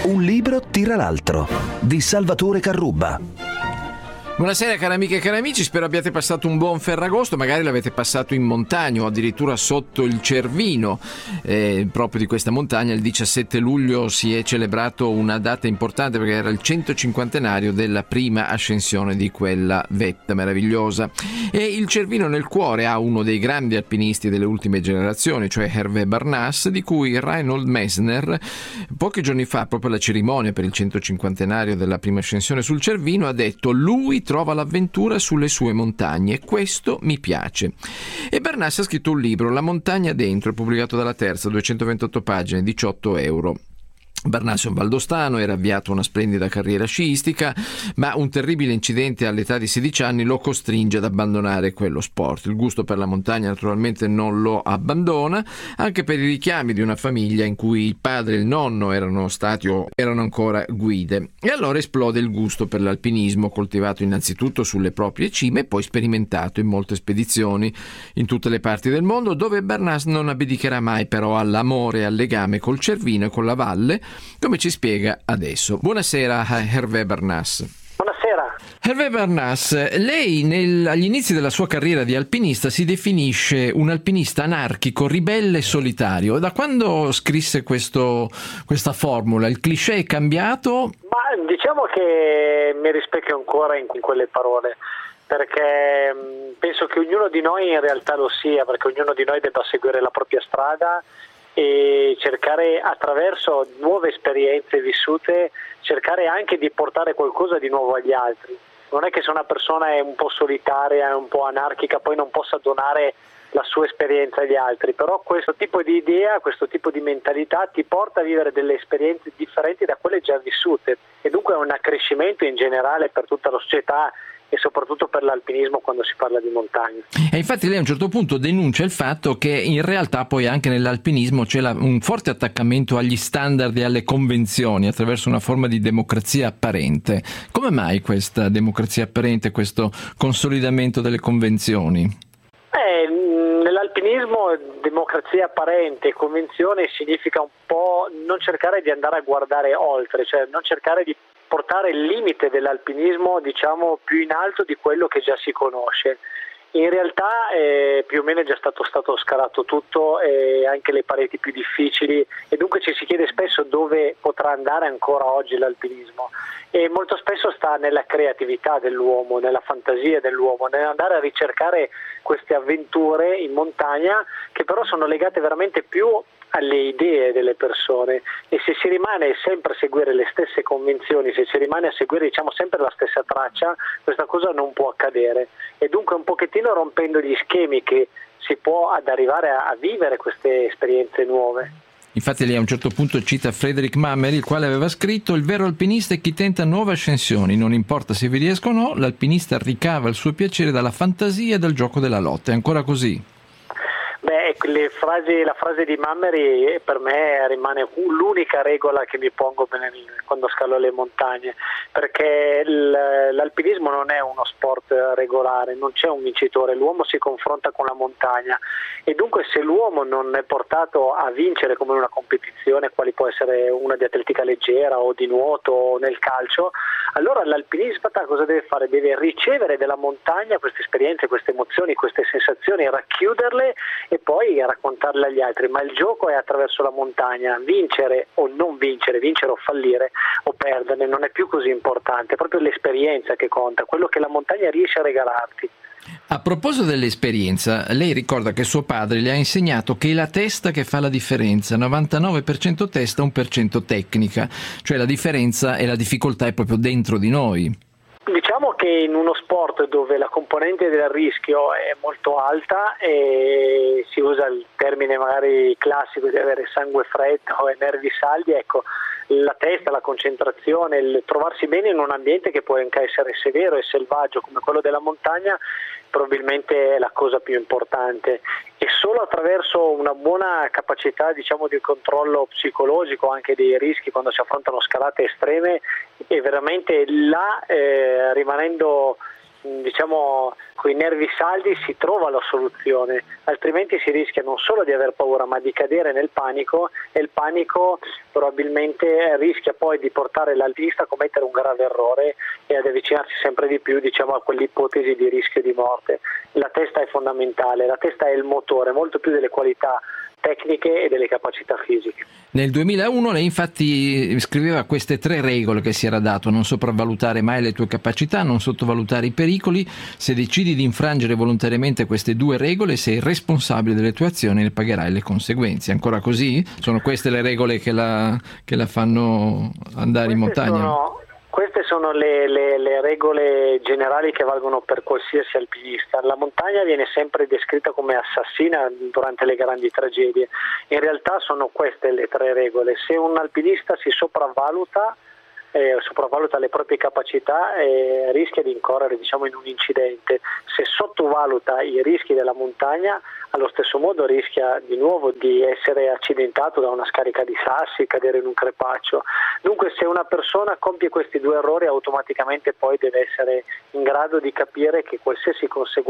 Un libro tira l'altro, di Salvatore Carrubba. Buonasera cari amiche e cari amici, spero abbiate passato un buon Ferragosto, magari l'avete passato in montagna o addirittura sotto il Cervino. Proprio di questa montagna il 17 luglio si è celebrato una data importante perché era il 150° della prima ascensione di quella vetta meravigliosa. E il Cervino nel cuore ha uno dei grandi alpinisti delle ultime generazioni, cioè Hervé Barnas, di cui Reinhold Messner pochi giorni fa, proprio alla cerimonia per il 150° della prima ascensione sul Cervino, ha detto: lui trova l'avventura sulle sue montagne e questo mi piace. E Barnas ha scritto un libro, La montagna dentro, pubblicato dalla Terza, 228 pagine, 18 euro. Barnas è un valdostano, era avviato a una splendida carriera sciistica, ma un terribile incidente all'età di 16 anni lo costringe ad abbandonare quello sport. Il gusto per la montagna naturalmente non lo abbandona, anche per i richiami di una famiglia in cui il padre e il nonno erano stati o erano ancora guide. E allora esplode il gusto per l'alpinismo, coltivato innanzitutto sulle proprie cime e poi sperimentato in molte spedizioni in tutte le parti del mondo, dove Barnas non abdicherà mai però all'amore e al legame col Cervino e con la valle, come ci spiega adesso. Buonasera Hervé Barnas. Buonasera. Hervé Barnas, lei agli inizi della sua carriera di alpinista si definisce un alpinista anarchico, ribelle e solitario. Da quando scrisse questa formula? Il cliché è cambiato? Ma diciamo che mi rispecchio ancora in quelle parole, perché penso che ognuno di noi in realtà lo sia, perché ognuno di noi debba seguire la propria strada e cercare, attraverso nuove esperienze vissute, cercare anche di portare qualcosa di nuovo agli altri. Non è che se una persona è un po' solitaria, è un po' anarchica, poi non possa donare la sua esperienza agli altri, però questo tipo di idea, questo tipo di mentalità ti porta a vivere delle esperienze differenti da quelle già vissute, e dunque è un accrescimento in generale per tutta la società e soprattutto per l'alpinismo quando si parla di montagna. E infatti lei a un certo punto denuncia il fatto che in realtà poi anche nell'alpinismo c'è un forte attaccamento agli standard e alle convenzioni attraverso una forma di democrazia apparente. Come mai questa democrazia apparente, questo consolidamento delle convenzioni? Nell'alpinismo democrazia apparente e convenzione significa un po' non cercare di andare a guardare oltre, cioè non cercare di portare il limite dell'alpinismo, diciamo, più in alto di quello che già si conosce. In realtà più o meno è già stato scalato tutto, anche le pareti più difficili, e dunque ci si chiede spesso dove potrà andare ancora oggi l'alpinismo, e molto spesso sta nella creatività dell'uomo, nella fantasia dell'uomo, nell'andare a ricercare queste avventure in montagna che però sono legate veramente più alle idee delle persone, e se si rimane sempre a seguire le stesse convenzioni, se si rimane a seguire, diciamo, sempre la stessa traccia, questa cosa non può accadere, e dunque un pochettino rompendo gli schemi che si può ad arrivare a vivere queste esperienze nuove. Infatti lei a un certo punto cita Frédéric Mammery, il quale aveva scritto: il vero alpinista è chi tenta nuove ascensioni, non importa se vi riesca o no, l'alpinista ricava il suo piacere dalla fantasia e dal gioco della lotta. È ancora così? Beh, la frase di Mammery per me rimane l'unica regola che mi pongo quando scalo le montagne, perché l'alpinismo non è uno sport regolare, non c'è un vincitore, l'uomo si confronta con la montagna, e dunque se l'uomo non è portato a vincere come in una competizione, quale può essere una di atletica leggera o di nuoto o nel calcio, allora l'alpinista cosa deve fare? Deve ricevere dalla montagna queste esperienze, queste emozioni, queste sensazioni, racchiuderle e poi raccontarle agli altri. Ma il gioco è attraverso la montagna, vincere o non vincere, vincere o fallire o perderne non è più così importante, è proprio l'esperienza che conta, quello che la montagna riesce a regalarti. A proposito dell'esperienza, lei ricorda che suo padre le ha insegnato che è la testa che fa la differenza, 99% testa, 1% tecnica, cioè la differenza e la difficoltà è proprio dentro di noi. Diciamo che in uno sport dove la componente del rischio è molto alta e si usa il termine magari classico di avere sangue freddo e nervi saldi, ecco, la testa, la concentrazione, il trovarsi bene in un ambiente che può anche essere severo e selvaggio come quello della montagna probabilmente è la cosa più importante, e solo attraverso una buona capacità, diciamo, di controllo psicologico anche dei rischi quando si affrontano scalate estreme, e veramente là rimanendo diciamo con i nervi saldi si trova la soluzione, altrimenti si rischia non solo di aver paura ma di cadere nel panico, e il panico probabilmente rischia poi di portare l'alpinista a commettere un grave errore e ad avvicinarsi sempre di più, diciamo, a quell'ipotesi di rischio di morte. La testa è fondamentale, la testa è il motore, molto più delle qualità tecniche e delle capacità fisiche. Nel 2001 lei infatti scriveva queste 3 regole che si era dato: non sopravvalutare mai le tue capacità, non sottovalutare i pericoli, se decidi di infrangere volontariamente queste 2 regole sei responsabile delle tue azioni e ne pagherai le conseguenze. Ancora così? Sono queste le regole che la fanno andare in montagna? Queste sono le regole generali che valgono per qualsiasi alpinista. La montagna viene sempre descritta come assassina durante le grandi tragedie. In realtà sono queste le 3 regole. Se un alpinista si sopravvaluta le proprie capacità, rischia di incorrere, diciamo, in un incidente. Se sottovaluta i rischi della montagna, allo stesso modo rischia di nuovo di essere accidentato da una scarica di sassi, cadere in un crepaccio. Dunque, se una persona compie questi 2 errori, automaticamente poi deve essere in grado di capire che qualsiasi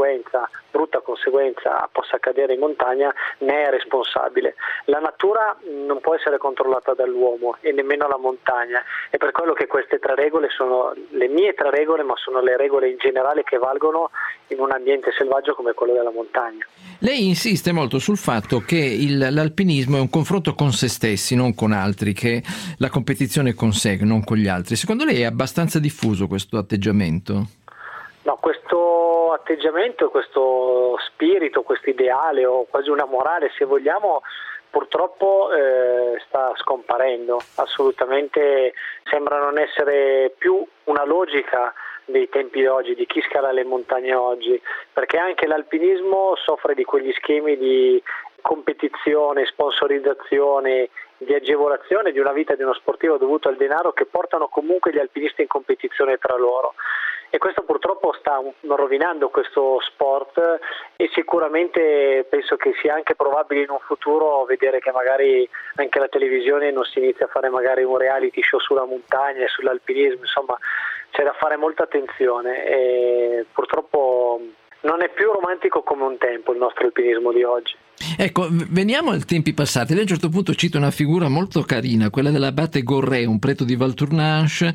brutta conseguenza possa accadere in montagna ne è responsabile. La natura non può essere controllata dall'uomo e nemmeno la montagna, e per quello che queste 3 regole sono le mie 3 regole, ma sono le regole in generale che valgono in un ambiente selvaggio come quello della montagna. Lei insiste molto sul fatto che l'alpinismo è un confronto con se stessi, non con altri, che la competizione è con sé, non con gli altri. Secondo lei è abbastanza diffuso questo atteggiamento? No, questo atteggiamento, questo spirito, questo ideale o quasi una morale, se vogliamo, purtroppo sta scomparendo. Assolutamente sembra non essere più una logica dei tempi d'oggi, di chi scala le montagne oggi, perché anche l'alpinismo soffre di quegli schemi di competizione, sponsorizzazione, di agevolazione di una vita di uno sportivo dovuto al denaro, che portano comunque gli alpinisti in competizione tra loro. E questo purtroppo sta rovinando questo sport, e sicuramente penso che sia anche probabile in un futuro vedere che magari anche la televisione non si inizia a fare magari un reality show sulla montagna e sull'alpinismo. Insomma, c'è da fare molta attenzione, e purtroppo non è più romantico come un tempo il nostro alpinismo di oggi. Ecco, veniamo ai tempi passati. Lei a un certo punto cita una figura molto carina, quella dell'abate Gorré, un prete di Valtournanche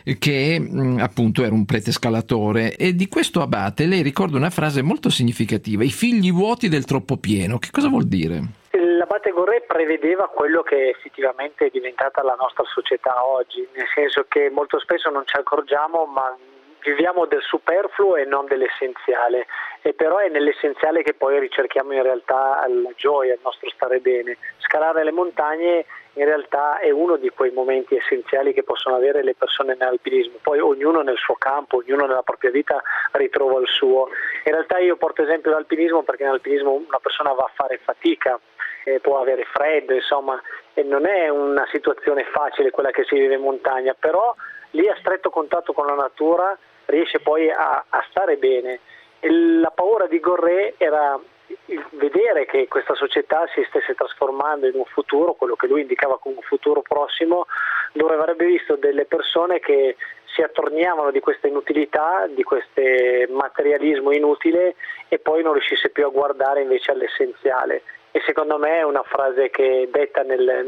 che appunto era un prete scalatore, e di questo abate lei ricorda una frase molto significativa: i figli vuoti del troppo pieno. Che cosa vuol dire? L'abate Gorré prevedeva quello che effettivamente è diventata la nostra società oggi, nel senso che molto spesso non ci accorgiamo, ma viviamo del superfluo e non dell'essenziale, e però è nell'essenziale che poi ricerchiamo in realtà la gioia, il nostro stare bene. Scalare le montagne in realtà è uno di quei momenti essenziali che possono avere le persone nell'alpinismo. Poi ognuno nel suo campo, ognuno nella propria vita ritrova il suo. In realtà io porto esempio l'alpinismo perché nell'alpinismo una persona va a fare fatica, può avere freddo, insomma, e non è una situazione facile quella che si vive in montagna, però lì a stretto contatto con la natura riesce poi a stare bene. E la paura di Gorré era il vedere che questa società si stesse trasformando in un futuro, quello che lui indicava come un futuro prossimo, dove avrebbe visto delle persone che si attorniavano di questa inutilità, di questo materialismo inutile, e poi non riuscisse più a guardare invece all'essenziale. E secondo me è una frase che detta nel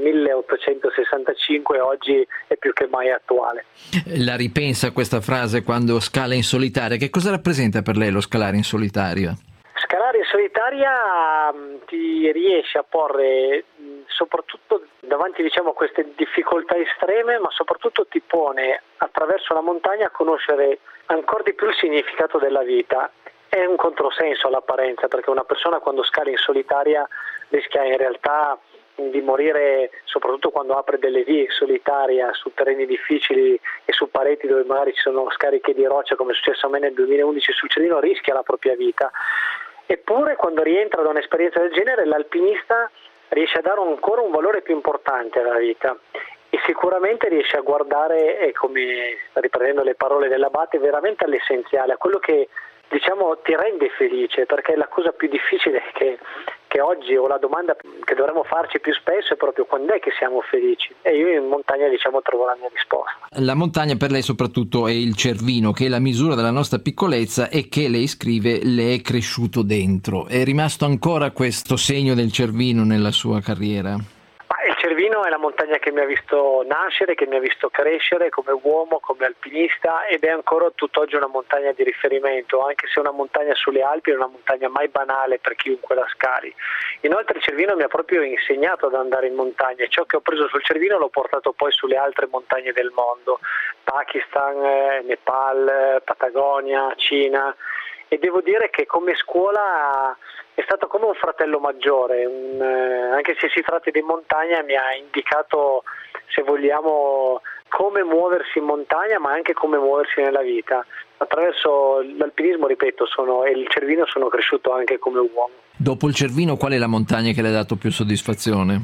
1865 oggi è più che mai attuale. La ripensa questa frase quando scala in solitaria? Che cosa rappresenta per lei lo scalare in solitaria? Scalare in solitaria ti riesce a porre soprattutto davanti, diciamo, a queste difficoltà estreme, ma soprattutto ti pone attraverso la montagna a conoscere ancora di più il significato della vita. È un controsenso all'apparenza, perché una persona quando scala in solitaria rischia in realtà di morire, soprattutto quando apre delle vie solitaria su terreni difficili e su pareti dove magari ci sono scariche di roccia, come è successo a me nel 2011 sul Cialino, rischia la propria vita. Eppure quando rientra da un'esperienza del genere, l'alpinista riesce a dare ancora un valore più importante alla vita, e sicuramente riesce a guardare, come riprendendo le parole dell'abate, veramente all'essenziale, a quello che, diciamo, ti rende felice, perché la cosa più difficile che che oggi, o la domanda che dovremmo farci più spesso, è proprio quando è che siamo felici, e io in montagna trovo la mia risposta. La montagna per lei soprattutto è il Cervino, che è la misura della nostra piccolezza e che lei scrive le è cresciuto dentro. È rimasto ancora questo segno del Cervino nella sua carriera? Il Cervino è la montagna che mi ha visto nascere, che mi ha visto crescere come uomo, come alpinista, ed è ancora tutt'oggi una montagna di riferimento, anche se una montagna sulle Alpi è una montagna mai banale per chiunque la scali. Inoltre il Cervino mi ha proprio insegnato ad andare in montagna, e ciò che ho preso sul Cervino l'ho portato poi sulle altre montagne del mondo, Pakistan, Nepal, Patagonia, Cina, e devo dire che come scuola è stato come un fratello maggiore, anche se si tratta di montagna mi ha indicato, se vogliamo, come muoversi in montagna, ma anche come muoversi nella vita. Attraverso l'alpinismo, ripeto, e il Cervino sono cresciuto anche come uomo. Dopo il Cervino qual è la montagna che le ha dato più soddisfazione?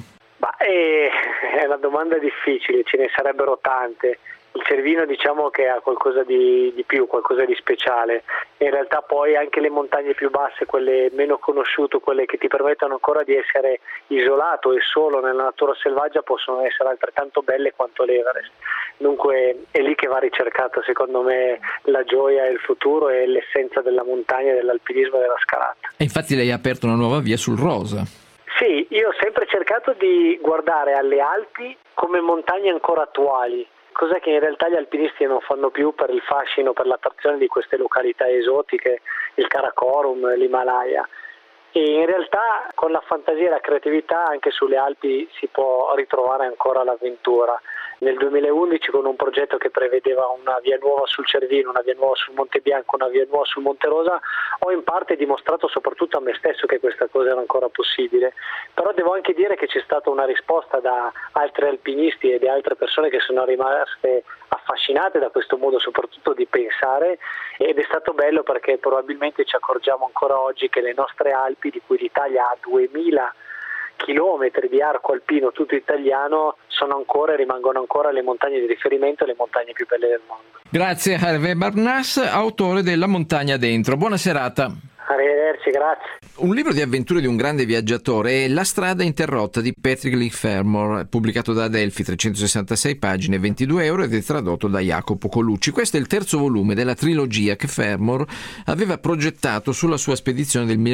È una domanda difficile, ce ne sarebbero tante. Il Cervino diciamo che ha qualcosa di più, qualcosa di speciale. In realtà poi anche le montagne più basse, quelle meno conosciute, quelle che ti permettono ancora di essere isolato e solo nella natura selvaggia, possono essere altrettanto belle quanto l'Everest. Dunque è lì che va ricercata, secondo me, la gioia e il futuro e l'essenza della montagna, dell'alpinismo e della scalata. E infatti lei ha aperto una nuova via sul rosa. Sì, io ho sempre cercato di guardare alle Alpi come montagne ancora attuali, cosa che in realtà gli alpinisti non fanno più per il fascino, per l'attrazione di queste località esotiche, il Karakorum, l'Himalaya. E in realtà con la fantasia e la creatività anche sulle Alpi si può ritrovare ancora l'avventura. Nel 2011, con un progetto che prevedeva una via nuova sul Cervino, una via nuova sul Monte Bianco, una via nuova sul Monte Rosa, ho in parte dimostrato soprattutto a me stesso che questa cosa era ancora possibile. Però devo anche dire che c'è stata una risposta da altri alpinisti e da altre persone che sono rimaste affascinate da questo modo soprattutto di pensare, ed è stato bello perché probabilmente ci accorgiamo ancora oggi che le nostre Alpi, di cui l'Italia ha 2000 chilometri di arco alpino tutto italiano, sono ancora e rimangono ancora le montagne di riferimento e le montagne più belle del mondo. Grazie a Hervé Barnas, autore della Montagna Dentro. Buona serata. Arrivederci, grazie. Un libro di avventure di un grande viaggiatore è La strada interrotta di Patrick Leigh Fermor, pubblicato da Adelphi, 366 pagine, €22, ed è tradotto da Jacopo Colucci. Questo è il terzo volume della trilogia che Fermor aveva progettato sulla sua spedizione del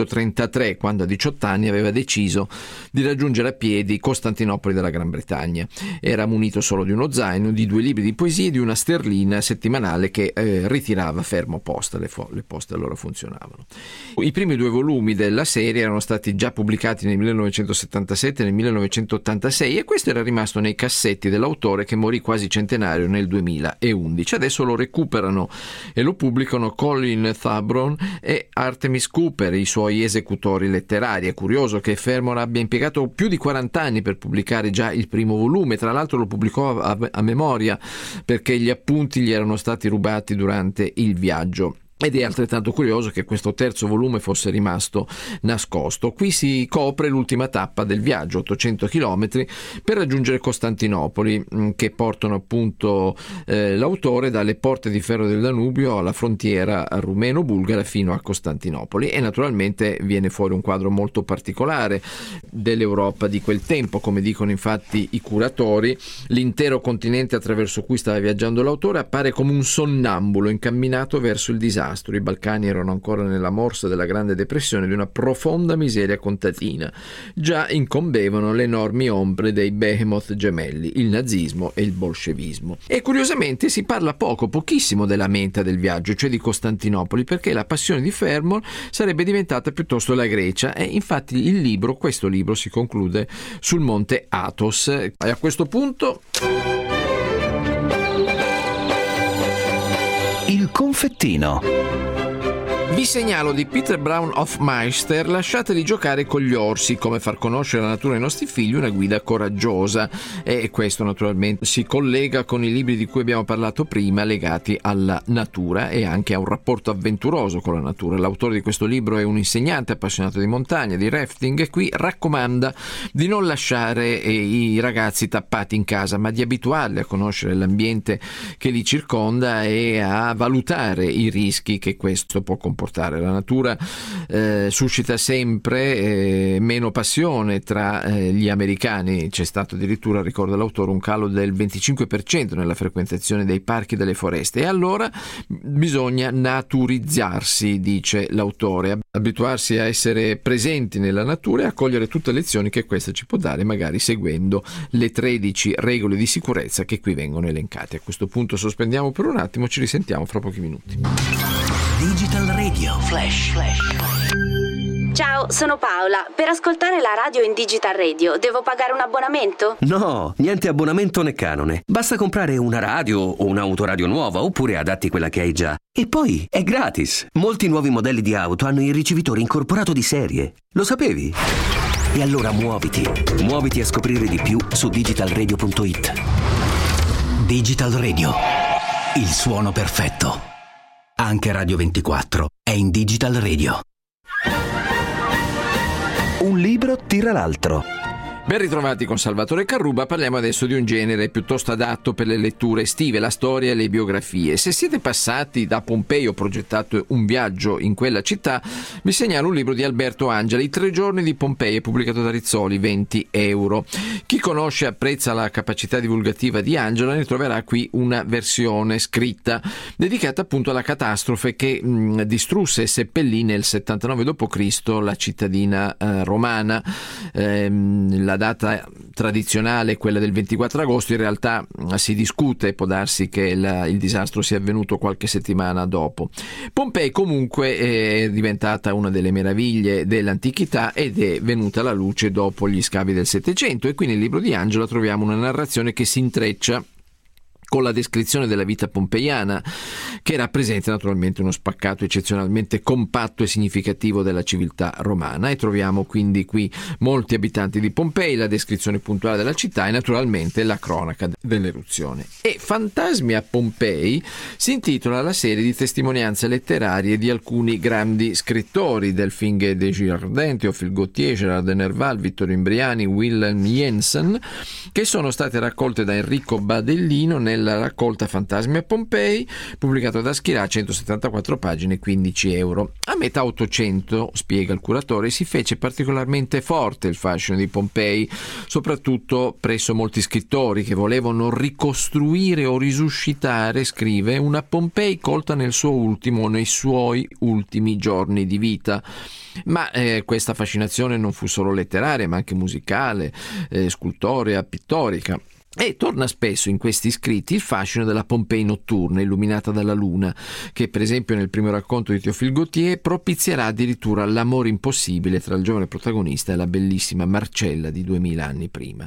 1933, quando a 18 anni aveva deciso di raggiungere a piedi Costantinopoli della Gran Bretagna. Era munito solo di uno zaino, di 2 libri di poesie e di una sterlina settimanale che ritirava fermo posta. Le poste allora funzionavano. I primi 2 volumi della serie erano stati già pubblicati nel 1977 e nel 1986, e questo era rimasto nei cassetti dell'autore, che morì quasi centenario nel 2011. Adesso lo recuperano e lo pubblicano Colin Tharbron e Artemis Cooper, i suoi esecutori letterari. È curioso che Fermor abbia impiegato più di 40 anni per pubblicare già il primo volume. Tra l'altro lo pubblicò a memoria, perché gli appunti gli erano stati rubati durante il viaggio. Ed è altrettanto curioso che questo terzo volume fosse rimasto nascosto. Qui si copre l'ultima tappa del viaggio, 800 chilometri, per raggiungere Costantinopoli, che portano appunto l'autore dalle porte di ferro del Danubio alla frontiera rumeno-bulgara fino a Costantinopoli. E naturalmente viene fuori un quadro molto particolare dell'Europa di quel tempo. Come dicono infatti i curatori, l'intero continente attraverso cui stava viaggiando l'autore appare come un sonnambulo incamminato verso il disastro. I Balcani erano ancora nella morsa della Grande Depressione, di una profonda miseria contadina. Già incombevano le enormi ombre dei behemoth gemelli, il nazismo e il bolscevismo. E curiosamente si parla pochissimo della meta del viaggio, cioè di Costantinopoli, perché la passione di Fermor sarebbe diventata piuttosto la Grecia, e infatti questo libro si conclude sul monte Athos. E a questo punto Il confettino. Vi segnalo di Peter Brown Hofmeister Lasciateli giocare con gli orsi, come far conoscere la natura ai nostri figli, una guida coraggiosa. E questo naturalmente si collega con i libri di cui abbiamo parlato prima, legati alla natura e anche a un rapporto avventuroso con la natura. L'autore di questo libro è un insegnante appassionato di montagna, di rafting, e qui raccomanda di non lasciare i ragazzi tappati in casa, ma di abituarli a conoscere l'ambiente che li circonda e a valutare i rischi che questo può comportare. comportare. La natura suscita sempre meno passione tra gli americani. C'è stato addirittura, ricorda l'autore, un calo del 25% nella frequentazione dei parchi e delle foreste, e allora bisogna naturizzarsi, dice l'autore, abituarsi a essere presenti nella natura e a cogliere tutte le lezioni che questa ci può dare, magari seguendo le 13 regole di sicurezza che qui vengono elencate. A questo punto sospendiamo per un attimo, ci risentiamo fra pochi minuti. Digital Radio Flash. Ciao, sono Paola. Per ascoltare la radio in Digital Radio devo pagare un abbonamento? No, niente abbonamento né canone. Basta comprare una radio o un'autoradio nuova, oppure adatti quella che hai già. E poi è gratis. Molti nuovi modelli di auto hanno il ricevitore incorporato di serie. Lo sapevi? E allora muoviti a scoprire di più su digitalradio.it. Digital Radio, il suono perfetto. Anche Radio 24 è in Digital Radio. Un libro tira l'altro. Ben ritrovati con Salvatore Carrubba. Parliamo adesso di un genere piuttosto adatto per le letture estive, la storia e le biografie. Se siete passati da Pompei o progettato un viaggio in quella città, vi segnalo un libro di Alberto Angela, I 3 giorni di Pompei, pubblicato da Rizzoli, 20 euro. Chi conosce e apprezza la capacità divulgativa di Angela ne troverà qui una versione scritta dedicata appunto alla catastrofe che distrusse e seppellì nel 79 d.C. la cittadina romana. La data tradizionale è quella del 24 agosto, in realtà si discute, può darsi che il disastro sia avvenuto qualche settimana dopo. Pompei comunque è diventata una delle meraviglie dell'antichità ed è venuta alla luce dopo gli scavi del Settecento, e qui nel libro di Angela troviamo una narrazione che si intreccia con la descrizione della vita pompeiana, che rappresenta naturalmente uno spaccato eccezionalmente compatto e significativo della civiltà romana, e troviamo quindi qui molti abitanti di Pompei, la descrizione puntuale della città e naturalmente la cronaca dell'eruzione. E Fantasmi a Pompei si intitola la serie di testimonianze letterarie di alcuni grandi scrittori, Delphine Desjardins, Théophile Gautier, Gérard de Nerval, Vittorio Imbriani, Wilhelm Jensen, che sono state raccolte da Enrico Badellino nella raccolta Fantasmi a Pompei, pubblicato da Schirà, 174 pagine, 15 euro. A metà Ottocento, spiega il curatore, si fece particolarmente forte il fascino di Pompei, soprattutto presso molti scrittori che volevano ricostruire o risuscitare, scrive, una Pompei colta nei suoi ultimi giorni di vita. Ma questa fascinazione non fu solo letteraria, ma anche musicale, scultorea, pittorica. E torna spesso in questi scritti il fascino della Pompei notturna, illuminata dalla luna, che per esempio nel primo racconto di Théophile Gautier propizierà addirittura l'amore impossibile tra il giovane protagonista e la bellissima Marcella di 2000 anni prima.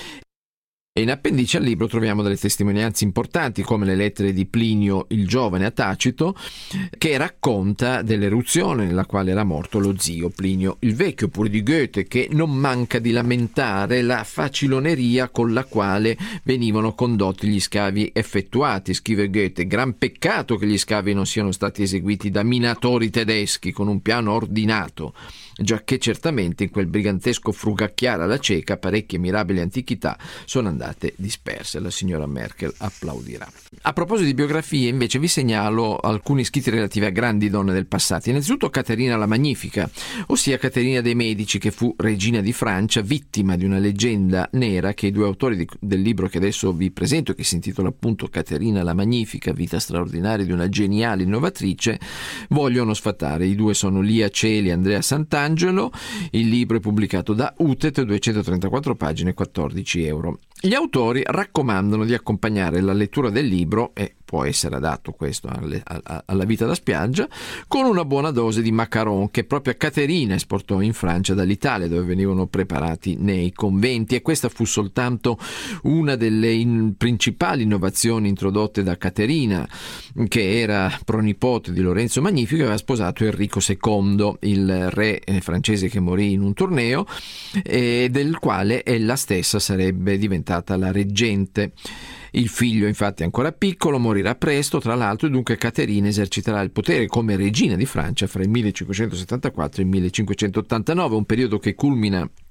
E in appendice al libro troviamo delle testimonianze importanti, come le lettere di Plinio il giovane a Tacito, che racconta dell'eruzione nella quale era morto lo zio Plinio il vecchio, oppure di Goethe, che non manca di lamentare la faciloneria con la quale venivano condotti gli scavi effettuati. Scrive Goethe: gran peccato che gli scavi non siano stati eseguiti da minatori tedeschi con un piano ordinato, giacché certamente in quel brigantesco frugacchiare alla cieca parecchie mirabili antichità sono andate disperse. La signora Merkel applaudirà. A proposito di biografie, invece, vi segnalo alcuni scritti relativi a grandi donne del passato. Innanzitutto Caterina la Magnifica, ossia Caterina dei Medici, che fu regina di Francia, vittima di una leggenda nera che i due autori del libro che adesso vi presento, che si intitola appunto Caterina la Magnifica, vita straordinaria di una geniale innovatrice, vogliono sfatare. I due sono Lia Celi e Andrea Sant'Angelo. Il libro è pubblicato da Utet, 234 pagine, 14 euro. Gli autori raccomandano di accompagnare la lettura del libro, e può essere adatto questo alla vita da spiaggia, con una buona dose di macaron che proprio Caterina esportò in Francia dall'Italia, dove venivano preparati nei conventi, e questa fu soltanto una delle principali innovazioni introdotte da Caterina, che era pronipote di Lorenzo Magnifico e aveva sposato Enrico II, il re francese che morì in un torneo, del quale ella stessa sarebbe diventata la reggente. Il figlio infatti è ancora piccolo, morirà presto tra l'altro, e dunque Caterina eserciterà il potere come regina di Francia fra il 1574 e il 1589, un periodo che culmina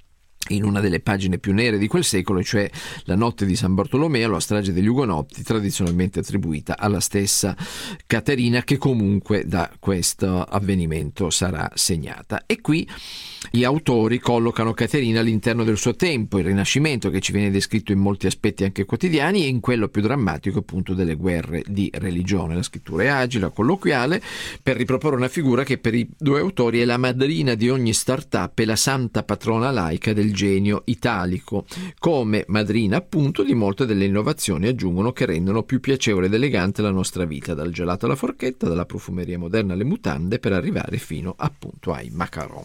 in una delle pagine più nere di quel secolo, cioè la notte di San Bartolomeo, la strage degli Ugonotti, tradizionalmente attribuita alla stessa Caterina, che comunque da questo avvenimento sarà segnata. E qui gli autori collocano Caterina all'interno del suo tempo, il Rinascimento, che ci viene descritto in molti aspetti anche quotidiani, e in quello più drammatico appunto delle guerre di religione. La scrittura è agile, colloquiale, per riproporre una figura che per i due autori è la madrina di ogni startup e la santa patrona laica del genio italico, come madrina appunto di molte delle innovazioni, aggiungono, che rendono più piacevole ed elegante la nostra vita, dal gelato alla forchetta, dalla profumeria moderna alle mutande, per arrivare fino appunto ai macaron.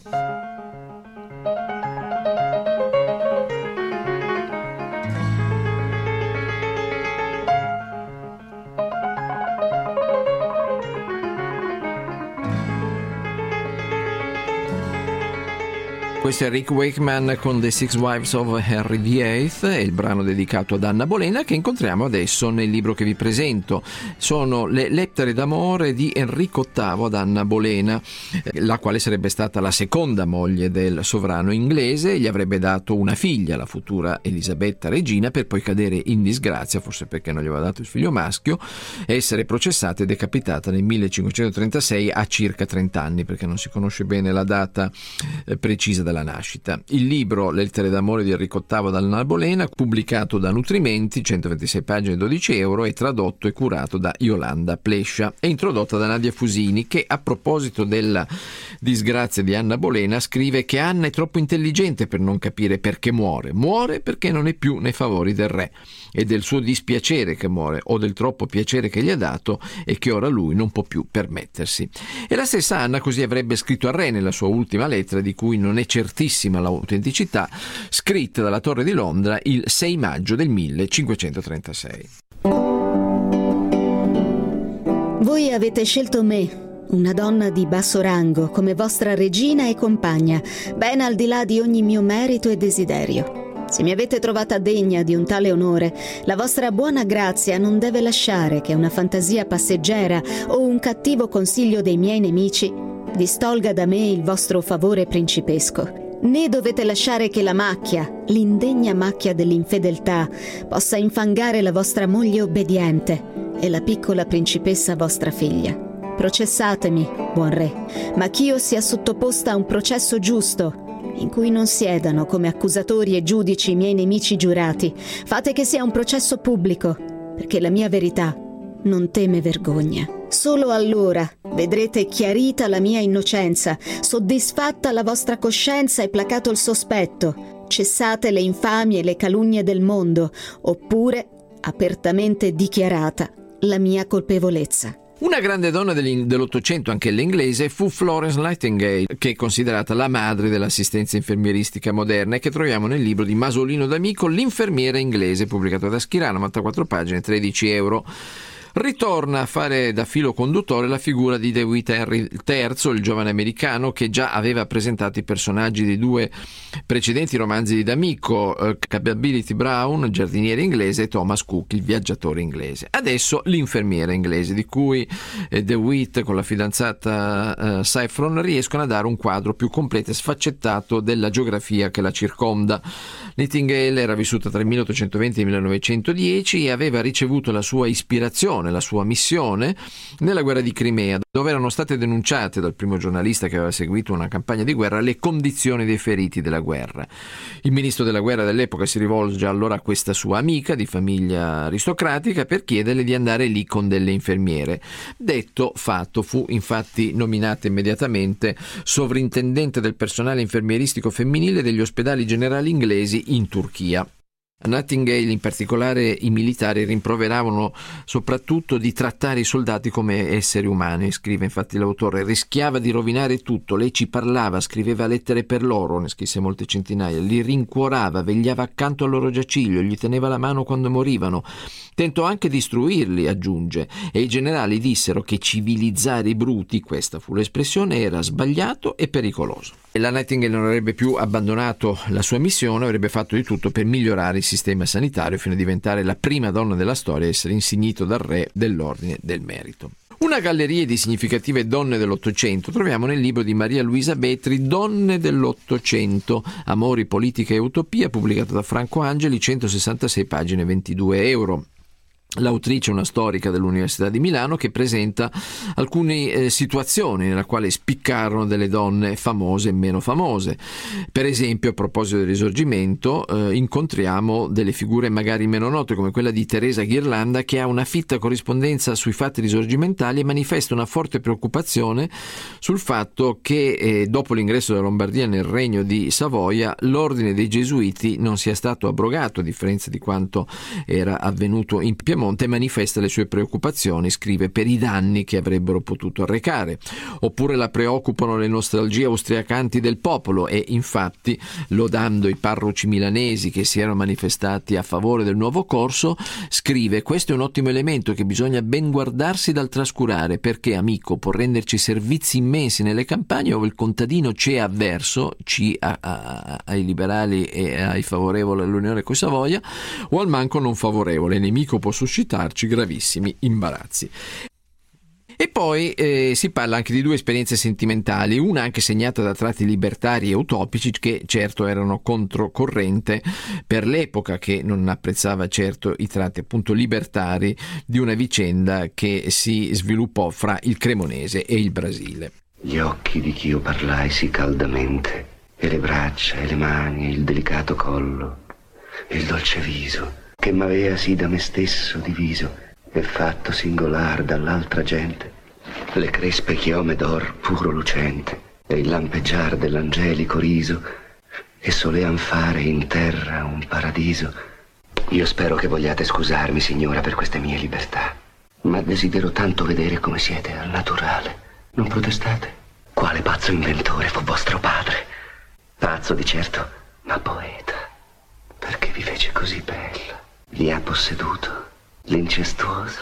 Questo è Rick Wakeman con The Six Wives of Henry VIII, è il brano dedicato ad Anna Bolena, che incontriamo adesso nel libro che vi presento. Sono le lettere d'amore di Enrico VIII ad Anna Bolena, la quale sarebbe stata la seconda moglie del sovrano inglese. Gli avrebbe dato una figlia, la futura Elisabetta regina, per poi cadere in disgrazia, forse perché non gli aveva dato il figlio maschio, e essere processata e decapitata nel 1536 a circa 30 anni, perché non si conosce bene la data precisa della nascita. Il libro Lettere d'amore di Enrico VIII ad Anna Bolena, pubblicato da Nutrimenti, 126 pagine, 12 euro, è tradotto e curato da Yolanda Plescia, è introdotta da Nadia Fusini, che a proposito della disgrazia di Anna Bolena scrive che Anna è troppo intelligente per non capire perché muore perché non è più nei favori del re, e del suo dispiacere che muore, o del troppo piacere che gli ha dato e che ora lui non può più permettersi. E la stessa Anna così avrebbe scritto al re nella sua ultima lettera, di cui non è certissima l'autenticità, scritta dalla Torre di Londra il 6 maggio del 1536. Voi avete scelto me, una donna di basso rango, come vostra regina e compagna, ben al di là di ogni mio merito e desiderio. Se mi avete trovata degna di un tale onore, la vostra buona grazia non deve lasciare che una fantasia passeggera o un cattivo consiglio dei miei nemici distolga da me il vostro favore principesco. Né dovete lasciare che la macchia, l'indegna macchia dell'infedeltà, possa infangare la vostra moglie obbediente e la piccola principessa vostra figlia. Processatemi, buon re, ma ch'io sia sottoposta a un processo giusto, in cui non siedano come accusatori e giudici i miei nemici giurati. Fate che sia un processo pubblico, perché la mia verità non teme vergogna. Solo allora vedrete chiarita la mia innocenza, soddisfatta la vostra coscienza e placato il sospetto. Cessate le infamie e le calunnie del mondo, oppure apertamente dichiarata la mia colpevolezza. Una grande donna dell'Ottocento, anche l'inglese, fu Florence Nightingale, che è considerata la madre dell'assistenza infermieristica moderna e che troviamo nel libro di Masolino D'Amico, L'infermiera inglese, pubblicato da Schirano, 94 pagine, 13 euro. Ritorna a fare da filo conduttore la figura di DeWitt Henry III, il giovane americano che già aveva presentato i personaggi dei due precedenti romanzi di D'Amico, Capability Brown, il giardiniere inglese, e Thomas Cook, il viaggiatore inglese. Adesso l'infermiera inglese, di cui DeWitt con la fidanzata Saffron riescono a dare un quadro più completo e sfaccettato della geografia che la circonda. Nightingale era vissuta tra il 1820 e il 1910 e aveva ricevuto la sua ispirazione, la sua missione nella guerra di Crimea, dove erano state denunciate dal primo giornalista che aveva seguito una campagna di guerra le condizioni dei feriti della guerra. Il ministro della guerra dell'epoca si rivolge allora a questa sua amica di famiglia aristocratica per chiederle di andare lì con delle infermiere. Detto fatto, fu infatti nominata immediatamente sovrintendente del personale infermieristico femminile degli ospedali generali inglesi in Turchia. A Nightingale, in particolare, i militari rimproveravano soprattutto di trattare i soldati come esseri umani, scrive infatti l'autore. Rischiava di rovinare tutto, lei ci parlava, scriveva lettere per loro, ne scrisse molte centinaia, li rincuorava, vegliava accanto al loro giaciglio, gli teneva la mano quando morivano. Tentò anche di istruirli, aggiunge, e i generali dissero che civilizzare i bruti, questa fu l'espressione, era sbagliato e pericoloso. E la Nightingale non avrebbe più abbandonato la sua missione, avrebbe fatto di tutto per migliorare il sistema sanitario fino a diventare la prima donna della storia a essere insignito dal re dell'Ordine del Merito. Una galleria di significative donne dell'Ottocento troviamo nel libro di Maria Luisa Betri Donne dell'Ottocento, Amori, politica e utopia, pubblicato da Franco Angeli, 166 pagine, 22 euro. L'autrice è una storica dell'Università di Milano che presenta alcune situazioni nella quale spiccarono delle donne famose e meno famose. Per esempio, a proposito del Risorgimento, incontriamo delle figure magari meno note come quella di Teresa Ghirlanda, che ha una fitta corrispondenza sui fatti risorgimentali e manifesta una forte preoccupazione sul fatto che dopo l'ingresso della Lombardia nel regno di Savoia l'ordine dei Gesuiti non sia stato abrogato, a differenza di quanto era avvenuto in Piemonte. Manifesta le sue preoccupazioni, scrive, per i danni che avrebbero potuto arrecare. Oppure la preoccupano le nostalgie austriacanti del popolo e infatti, lodando i parroci milanesi che si erano manifestati a favore del nuovo corso, scrive: questo è un ottimo elemento che bisogna ben guardarsi dal trascurare, perché, amico, può renderci servizi immensi nelle campagne dove il contadino c'è avverso, ai liberali e ai favorevoli all'unione coi Savoia, o al manco non favorevole. Il nemico può suscitarci gravissimi imbarazzi. E poi si parla anche di due esperienze sentimentali, una anche segnata da tratti libertari e utopici che certo erano controcorrente per l'epoca, che non apprezzava certo i tratti appunto libertari di una vicenda che si sviluppò fra il Cremonese e il Brasile. Gli occhi di chi io parlai sì caldamente, e le braccia e le mani e il delicato collo e il dolce viso che m'avea sì da me stesso diviso e fatto singolar dall'altra gente, le crespe chiome d'or puro lucente e il lampeggiar dell'angelico riso, e solean fare in terra un paradiso. Io spero che vogliate scusarmi, signora, per queste mie libertà, ma desidero tanto vedere come siete al naturale. Non protestate? Quale pazzo inventore fu vostro padre? Pazzo di certo, ma poeta, perché vi fece così bella. Vi ha posseduto l'incestuoso?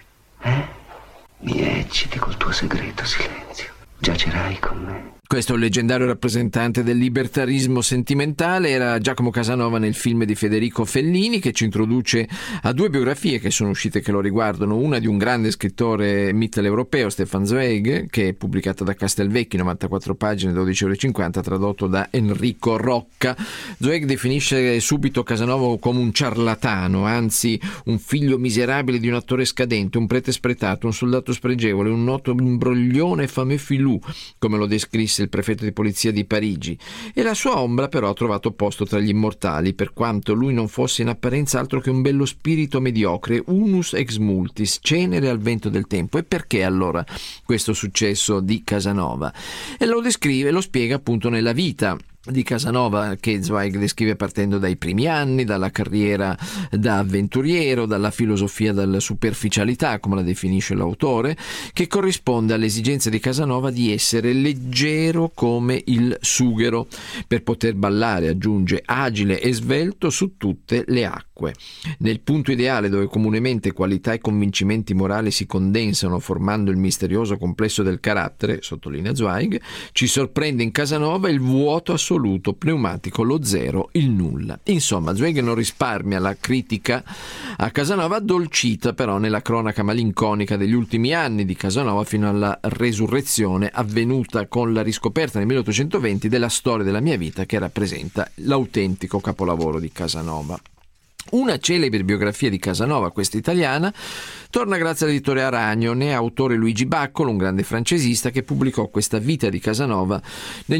Mi ecciti col tuo segreto silenzio. Giacerai con me. Questo è un leggendario rappresentante del libertarismo sentimentale, era Giacomo Casanova nel film di Federico Fellini, che ci introduce a due biografie che sono uscite che lo riguardano, una di un grande scrittore mitteleuropeo, Stefan Zweig, che è pubblicata da Castelvecchi, 94 pagine, 12,50 euro, tradotto da Enrico Rocca. Zweig definisce subito Casanova come un ciarlatano, anzi un figlio miserabile di un attore scadente, un prete spretato, un soldato spregevole, un noto imbroglione fameux filou, come lo descrisse il prefetto di polizia di Parigi, e la sua ombra però ha trovato posto tra gli immortali, per quanto lui non fosse in apparenza altro che un bello spirito mediocre, unus ex multis, cenere al vento del tempo. E perché allora questo successo di Casanova? E lo descrive, lo spiega appunto nella vita di Casanova, che Zweig descrive partendo dai primi anni, dalla carriera da avventuriero, dalla filosofia della superficialità, come la definisce l'autore, che corrisponde all'esigenza di Casanova di essere leggero come il sughero, per poter ballare, aggiunge, agile e svelto su tutte le acque. Nel punto ideale dove comunemente qualità e convincimenti morali si condensano formando il misterioso complesso del carattere, sottolinea Zweig, ci sorprende in Casanova il vuoto assoluto, pneumatico, lo zero, il nulla. Insomma, Zweig non risparmia la critica a Casanova, addolcita però nella cronaca malinconica degli ultimi anni di Casanova fino alla resurrezione avvenuta con la riscoperta nel 1820 della Storia della mia vita, che rappresenta l'autentico capolavoro di Casanova. Una celebre biografia di Casanova, questa italiana, torna grazie all'editore Aragno, ne è autore Luigi Baccolo, un grande francesista che pubblicò questa vita di Casanova nel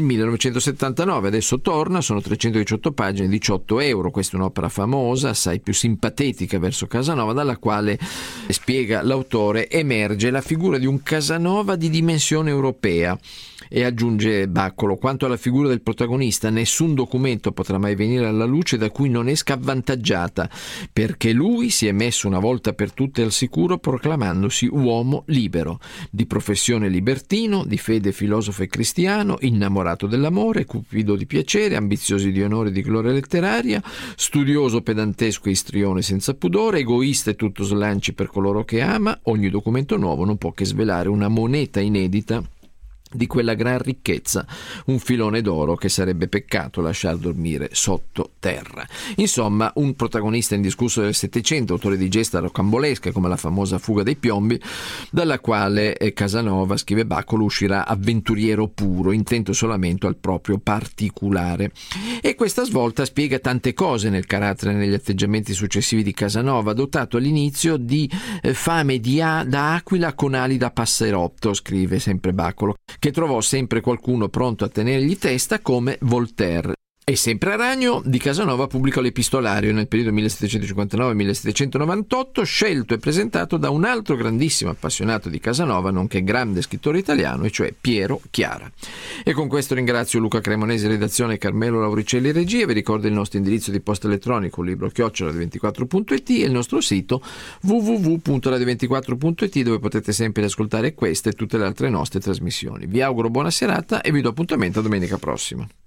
1979. Adesso torna, sono 318 pagine, 18 euro. Questa è un'opera famosa, assai più simpatetica verso Casanova, dalla quale, spiega l'autore, emerge la figura di un Casanova di dimensione europea. E aggiunge Baccolo, quanto alla figura del protagonista, nessun documento potrà mai venire alla luce da cui non esca avvantaggiata, perché lui si è messo una volta per tutte al sicuro proclamandosi uomo libero, di professione libertino, di fede filosofo e cristiano, innamorato dell'amore, cupido di piacere, ambizioso di onore e di gloria letteraria, studioso, pedantesco e istrione senza pudore, egoista e tutto slanci per coloro che ama. Ogni documento nuovo non può che svelare una moneta inedita di quella gran ricchezza, un filone d'oro che sarebbe peccato lasciar dormire sotto terra. Insomma, un protagonista indiscusso del Settecento, autore di gesta rocambolesche come la famosa Fuga dei piombi, dalla quale Casanova, scrive Baccolo, uscirà avventuriero puro, intento solamente al proprio particolare. E questa svolta spiega tante cose nel carattere e negli atteggiamenti successivi di Casanova, dotato all'inizio di fame da aquila con ali da passerotto, scrive sempre Baccolo, che trovò sempre qualcuno pronto a tenergli testa come Voltaire. E sempre a ragno di Casanova pubblica l'Epistolario nel periodo 1759-1798, scelto e presentato da un altro grandissimo appassionato di Casanova, nonché grande scrittore italiano, e cioè Piero Chiara. E con questo ringrazio Luca Cremonesi, redazione, Carmelo Lauricelli, regia. Vi ricordo il nostro indirizzo di posta elettronico, libro@radio24.it, e il nostro sito www.radio24.it, dove potete sempre ascoltare queste e tutte le altre nostre trasmissioni. Vi auguro buona serata e vi do appuntamento a domenica prossima.